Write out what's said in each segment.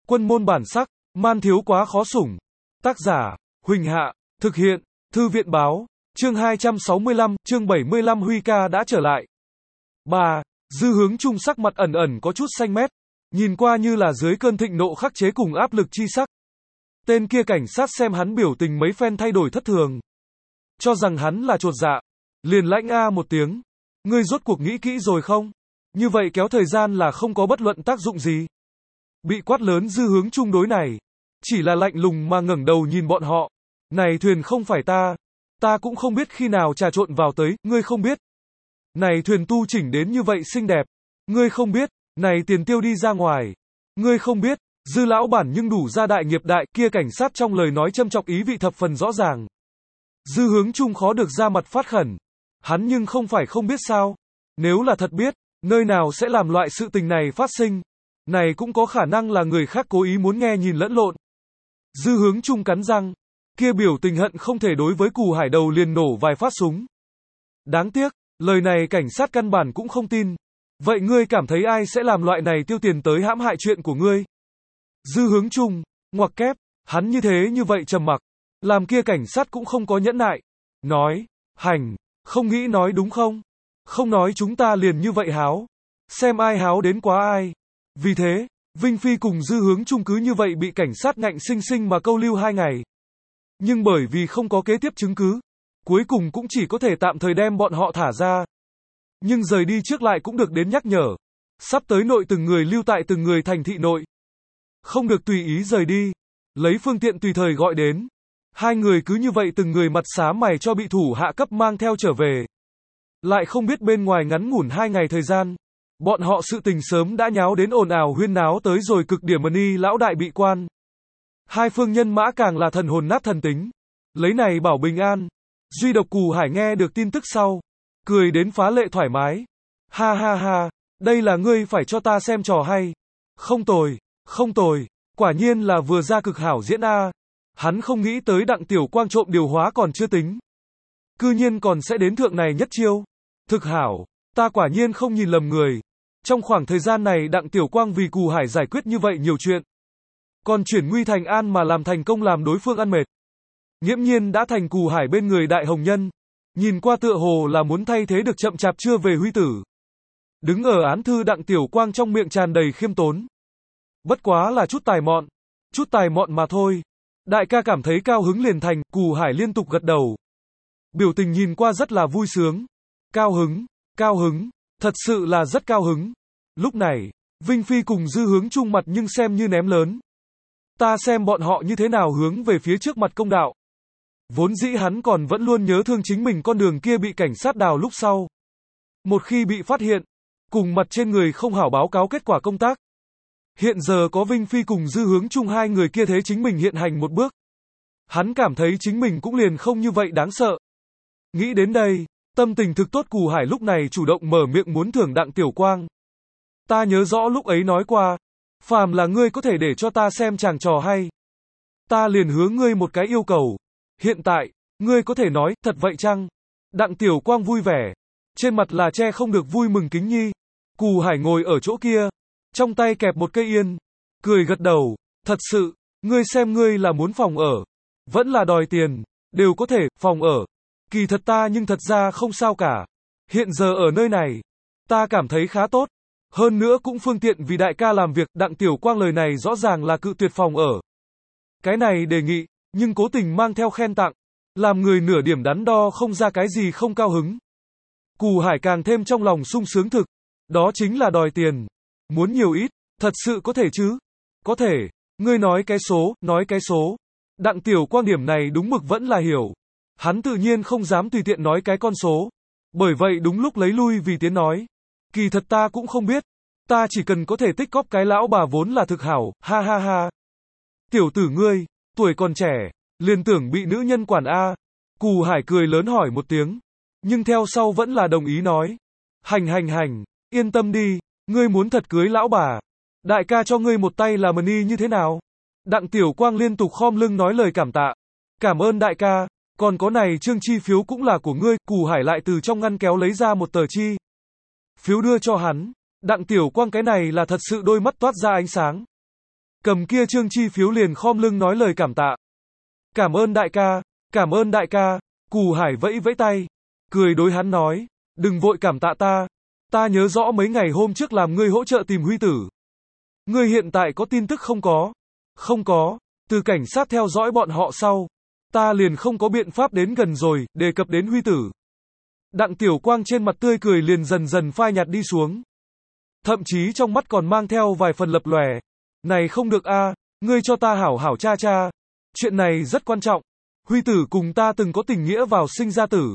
Quân môn bản sắc, man thiếu quá khó sủng. Tác giả, Huỳnh Hạ, thực hiện, Thư viện báo, chương 265, chương 75 Huy ca đã trở lại. 3. Dư Hướng Trung sắc mặt ẩn ẩn có chút xanh mét, nhìn qua như là dưới cơn thịnh nộ khắc chế cùng áp lực chi sắc. Tên kia cảnh sát xem hắn biểu tình mấy phen thay đổi thất thường, cho rằng hắn là chột dạ, liền lãnh a một tiếng. Ngươi rốt cuộc nghĩ kỹ rồi không? Như vậy kéo thời gian là không có bất luận tác dụng gì. Bị quát lớn Dư Hướng Trung đối này, chỉ là lạnh lùng mà ngẩng đầu nhìn bọn họ. Này thuyền không phải ta cũng không biết khi nào trà trộn vào tới, ngươi không biết. Này thuyền tu chỉnh đến như vậy xinh đẹp, ngươi không biết. Này tiền tiêu đi ra ngoài, ngươi không biết. Dư lão bản nhưng đủ gia đại nghiệp đại, kia cảnh sát trong lời nói châm chọc ý vị thập phần rõ ràng. Dư Hướng Trung khó được ra mặt phát khẩn. Hắn nhưng không phải không biết sao. Nếu là thật biết, nơi nào sẽ làm loại sự tình này phát sinh. Này cũng có khả năng là người khác cố ý muốn nghe nhìn lẫn lộn. Dư Hướng Trung cắn răng, kia biểu tình hận không thể đối với Cù Hải đầu liền nổ vài phát súng. Đáng tiếc, lời này cảnh sát căn bản cũng không tin. Vậy ngươi cảm thấy ai sẽ làm loại này tiêu tiền tới hãm hại chuyện của ngươi? Dư Hướng Trung, ngoặc kép, hắn như thế như vậy trầm mặc, làm kia cảnh sát cũng không có nhẫn nại. Nói, hành, không nghĩ nói đúng không? Không nói chúng ta liền như vậy háo. Xem ai háo đến quá ai. Vì thế, Vinh Phi cùng Dư Hướng Trung cứ như vậy bị cảnh sát ngạnh sinh sinh mà câu lưu 2 ngày. Nhưng bởi vì không có kế tiếp chứng cứ, cuối cùng cũng chỉ có thể tạm thời đem bọn họ thả ra. Nhưng rời đi trước lại cũng được đến nhắc nhở. Sắp tới nội từng người lưu tại từng người thành thị nội. Không được tùy ý rời đi. Lấy phương tiện tùy thời gọi đến. 2 người cứ như vậy từng người mặt xám mày cho bị thủ hạ cấp mang theo trở về. Lại không biết bên ngoài ngắn ngủn 2 ngày thời gian. Bọn họ sự tình sớm đã nháo đến ồn ào huyên náo tới rồi cực điểm Mani lão đại bị quan. 2 phương nhân mã càng là thần hồn nát thần tính. Lấy này bảo bình an. Duy độc Cù Hải nghe được tin tức sau. Cười đến phá lệ thoải mái. Ha ha ha, đây là ngươi phải cho ta xem trò hay. Không tồi, không tồi, quả nhiên là vừa ra cực hảo diễn a. Hắn không nghĩ tới Đặng Tiểu Quang trộm điều hóa còn chưa tính. Cư nhiên còn sẽ đến thượng này nhất chiêu. Thực hảo, ta quả nhiên không nhìn lầm người. Trong khoảng thời gian này Đặng Tiểu Quang vì Cù Hải giải quyết như vậy nhiều chuyện. Còn chuyển nguy thành an mà làm thành công làm đối phương ăn mệt. Nghiễm nhiên đã thành Cù Hải bên người đại hồng nhân. Nhìn qua tựa hồ là muốn thay thế được chậm chạp chưa về Huy tử. Đứng ở án thư Đặng Tiểu Quang trong miệng tràn đầy khiêm tốn. Bất quá là chút tài mọn mà thôi. Đại ca cảm thấy cao hứng liền thành, Cù Hải liên tục gật đầu. Biểu tình nhìn qua rất là vui sướng. Cao hứng, thật sự là rất cao hứng. Lúc này, Vinh Phi cùng Dư Hướng Trung mặt nhưng xem như ném lớn. Ta xem bọn họ như thế nào hướng về phía trước mặt công đạo. Vốn dĩ hắn còn vẫn luôn nhớ thương chính mình con đường kia bị cảnh sát đào lúc sau. Một khi bị phát hiện, cùng mặt trên người không hảo báo cáo kết quả công tác. Hiện giờ có Vinh Phi cùng Dư Hướng Trung 2 người kia thế chính mình hiện hành một bước. Hắn cảm thấy chính mình cũng liền không như vậy đáng sợ. Nghĩ đến đây, tâm tình thực tốt Cù Hải lúc này chủ động mở miệng muốn thưởng Đặng Tiểu Quang. Ta nhớ rõ lúc ấy nói qua, phàm là ngươi có thể để cho ta xem chàng trò hay. Ta liền hứa ngươi một cái yêu cầu. Hiện tại, ngươi có thể nói, thật vậy chăng? Đặng Tiểu Quang vui vẻ. Trên mặt là che không được vui mừng kính nhi. Cù Hải ngồi ở chỗ kia, trong tay kẹp một cây yên. Cười gật đầu, thật sự, ngươi xem ngươi là muốn phòng ở. Vẫn là đòi tiền, đều có thể, phòng ở. Kỳ thật ta nhưng thật ra không sao cả. Hiện giờ ở nơi này, ta cảm thấy khá tốt. Hơn nữa cũng phương tiện vì đại ca làm việc. Đặng Tiểu Quang lời này rõ ràng là cự tuyệt phòng ở. Cái này đề nghị, nhưng cố tình mang theo khen tặng. Làm người nửa điểm đắn đo không ra cái gì không cao hứng. Cù Hải càng thêm trong lòng sung sướng thực. Đó chính là đòi tiền. Muốn nhiều ít, thật sự có thể chứ? Có thể. Ngươi nói cái số. Đặng Tiểu Quang điểm này đúng mực vẫn là hiểu. Hắn tự nhiên không dám tùy tiện nói cái con số. Bởi vậy đúng lúc lấy lui vì tiếng nói. Kỳ thật ta cũng không biết. Ta chỉ cần có thể tích cóp cái lão bà vốn là thực hảo, ha ha ha. Tiểu tử ngươi, tuổi còn trẻ, liền tưởng bị nữ nhân quản a. Cù Hải cười lớn hỏi một tiếng. Nhưng theo sau vẫn là đồng ý nói. Hành, yên tâm đi, ngươi muốn thật cưới lão bà. Đại ca cho ngươi một tay là money như thế nào? Đặng Tiểu Quang liên tục khom lưng nói lời cảm tạ. Cảm ơn đại ca, còn có này trương chi phiếu cũng là của ngươi. Cù Hải lại từ trong ngăn kéo lấy ra một tờ chi phiếu đưa cho hắn. Đặng Tiểu Quang cái này là thật sự đôi mắt toát ra ánh sáng. cầm kia trương chi phiếu liền khom lưng nói lời cảm tạ. Cảm ơn đại ca, cảm ơn đại ca, Cù Hải vẫy vẫy tay, cười đối hắn nói, đừng vội cảm tạ ta nhớ rõ mấy ngày hôm trước làm ngươi hỗ trợ tìm Huy Tử. Ngươi hiện tại có tin tức không có? Không có, từ cảnh sát theo dõi bọn họ sau, ta liền không có biện pháp đến gần rồi, đề cập đến Huy Tử. Đặng Tiểu Quang trên mặt tươi cười liền dần dần phai nhạt đi xuống. Thậm chí trong mắt còn mang theo vài phần lập lòe. Này không được a, ngươi cho ta hảo hảo cha. Chuyện này rất quan trọng. Huy Tử cùng ta từng có tình nghĩa vào sinh ra tử.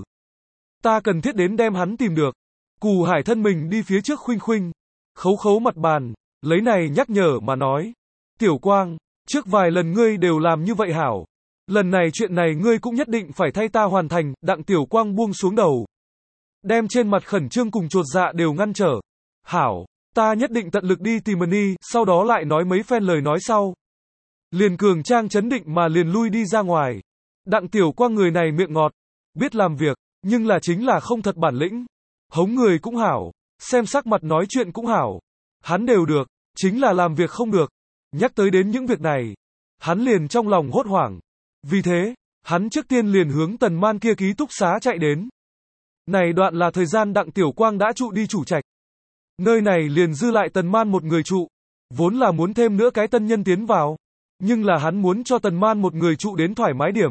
Ta cần thiết đến đem hắn tìm được. Cù Hải thân mình đi phía trước khuynh khuynh, khấu khấu mặt bàn, lấy này nhắc nhở mà nói. Tiểu Quang, trước vài lần ngươi đều làm như vậy hảo. Lần này chuyện này ngươi cũng nhất định phải thay ta hoàn thành. Đặng Tiểu Quang buông xuống đầu, đem trên mặt khẩn trương cùng chột dạ đều ngăn trở. Hảo, ta nhất định tận lực đi tìm Mani, sau đó lại nói mấy phen lời nói sau. Liền cường trang chấn định mà liền lui đi ra ngoài. Đặng Tiểu Quang người này miệng ngọt, biết làm việc, nhưng là chính là không thật bản lĩnh. Hống người cũng hảo, xem sắc mặt nói chuyện cũng hảo. Hắn đều được, chính là làm việc không được. Nhắc tới đến những việc này, hắn liền trong lòng hốt hoảng. Vì thế, hắn trước tiên liền hướng Tần Man kia ký túc xá chạy đến. Này đoạn là thời gian Đặng Tiểu Quang đã trụ đi chủ trạch. Nơi này liền dư lại Tần Man một người trụ. Vốn là muốn thêm nữa cái tân nhân tiến vào. Nhưng là hắn muốn cho Tần Man một người trụ đến thoải mái điểm.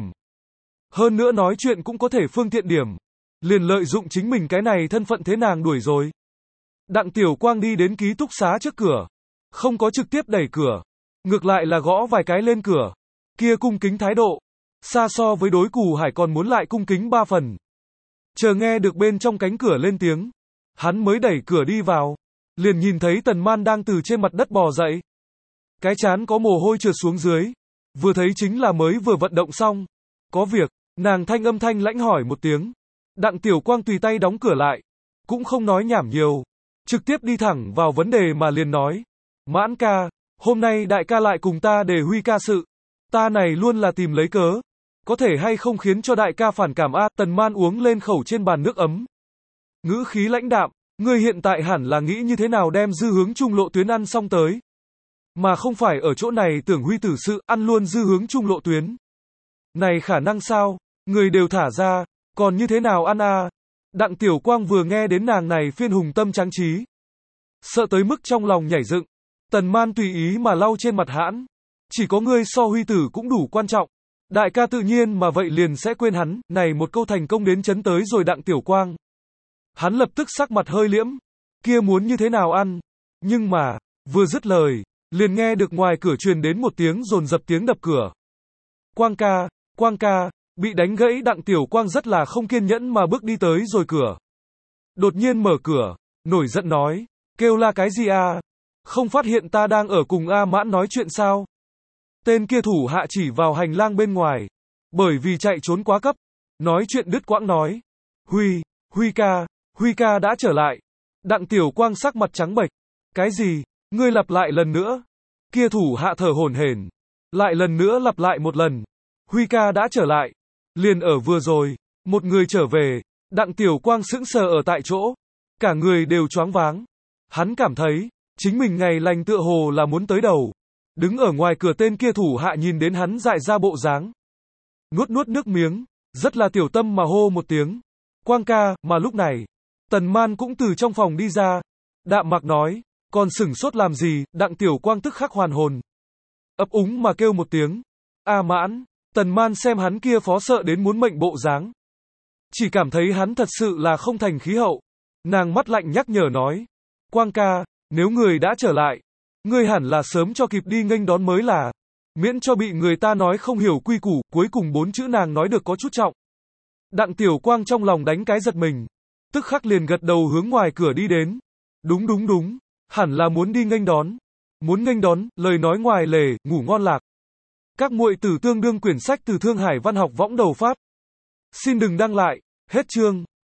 Hơn nữa nói chuyện cũng có thể phương tiện điểm. Liền lợi dụng chính mình cái này thân phận thế nàng đuổi rồi. Đặng Tiểu Quang đi đến ký túc xá trước cửa. Không có trực tiếp đẩy cửa. Ngược lại là gõ vài cái lên cửa. Kia cung kính thái độ. Xa so với đối Cù Hải còn muốn lại cung kính 3 phần. Chờ nghe được bên trong cánh cửa lên tiếng. Hắn mới đẩy cửa đi vào. Liền nhìn thấy Tần Man đang từ trên mặt đất bò dậy. Cái trán có mồ hôi trượt xuống dưới. Vừa thấy chính là mới vừa vận động xong. Có việc, nàng âm thanh lãnh hỏi một tiếng. Đặng Tiểu Quang tùy tay đóng cửa lại. Cũng không nói nhảm nhiều. Trực tiếp đi thẳng vào vấn đề mà liền nói. Mãn ca, hôm nay đại ca lại cùng ta đề Huy ca sự. Ta này luôn là tìm lấy cớ. Có thể hay không khiến cho đại ca phản cảm a? Tần Man uống lên khẩu trên bàn nước ấm. Ngữ khí lãnh đạm, ngươi hiện tại hẳn là nghĩ như thế nào đem dư hướng trung lộ tuyến ăn xong tới. Mà không phải ở chỗ này tưởng Huy Tử sự, ăn luôn dư hướng trung lộ tuyến. Này khả năng sao? Người đều thả ra, còn như thế nào ăn a? Đặng Tiểu Quang vừa nghe đến nàng này phiên hùng tâm tráng trí. Sợ tới mức trong lòng nhảy dựng. Tần Man tùy ý mà lau trên mặt hãn. Chỉ có ngươi so Huy Tử cũng đủ quan trọng. Đại ca tự nhiên mà vậy liền sẽ quên hắn. Này một câu thành công đến chấn tới rồi Đặng Tiểu Quang. Hắn lập tức sắc mặt hơi liễm. Kia muốn như thế nào ăn? Nhưng mà, vừa dứt lời, liền nghe được ngoài cửa truyền đến một tiếng dồn dập tiếng đập cửa. Quang ca, bị đánh gãy Đặng Tiểu Quang rất là không kiên nhẫn mà bước đi tới rồi cửa. Đột nhiên mở cửa, nổi giận nói, kêu la cái gì a? Không phát hiện ta đang ở cùng A Mãn nói chuyện sao? Tên kia thủ hạ chỉ vào hành lang bên ngoài. Bởi vì chạy trốn quá cấp. Nói chuyện đứt quãng nói. Huy ca đã trở lại. Đặng Tiểu Quang sắc mặt trắng bệch. Cái gì? Ngươi lặp lại lần nữa. Kia thủ hạ thở hổn hển. Lại lần nữa lặp lại một lần. Huy ca đã trở lại. Liền ở vừa rồi. Một người trở về. Đặng Tiểu Quang sững sờ ở tại chỗ. Cả người đều choáng váng. Hắn cảm thấy. Chính mình ngày lành tựa hồ là muốn tới đầu. Đứng ở ngoài cửa tên kia thủ hạ nhìn đến hắn dại ra bộ dáng. Nuốt nước miếng. Rất là tiểu tâm mà hô một tiếng. Quang ca, mà lúc này. Tần Man cũng từ trong phòng đi ra. Đạm mạc nói. Còn sửng sốt làm gì? Đặng Tiểu Quang tức khắc hoàn hồn. Ấp úng mà kêu một tiếng. A Mãn. Tần Man xem hắn kia phó sợ đến muốn mệnh bộ dáng. Chỉ cảm thấy hắn thật sự là không thành khí hậu. Nàng mắt lạnh nhắc nhở nói. Quang ca, nếu người đã trở lại. Ngươi hẳn là sớm cho kịp đi nghênh đón mới là. Miễn cho bị người ta nói không hiểu quy củ. Cuối cùng 4 chữ nàng nói được có chút trọng. Đặng Tiểu Quang trong lòng đánh cái giật mình. Tức khắc liền gật đầu hướng ngoài cửa đi đến. Đúng. Hẳn là muốn đi nghênh đón. Muốn nghênh đón, lời nói ngoài lề, ngủ ngon lạc. Các muội tử tương đương quyển sách từ Thương Hải Văn học võng đầu Pháp. Xin đừng đăng lại. Hết chương.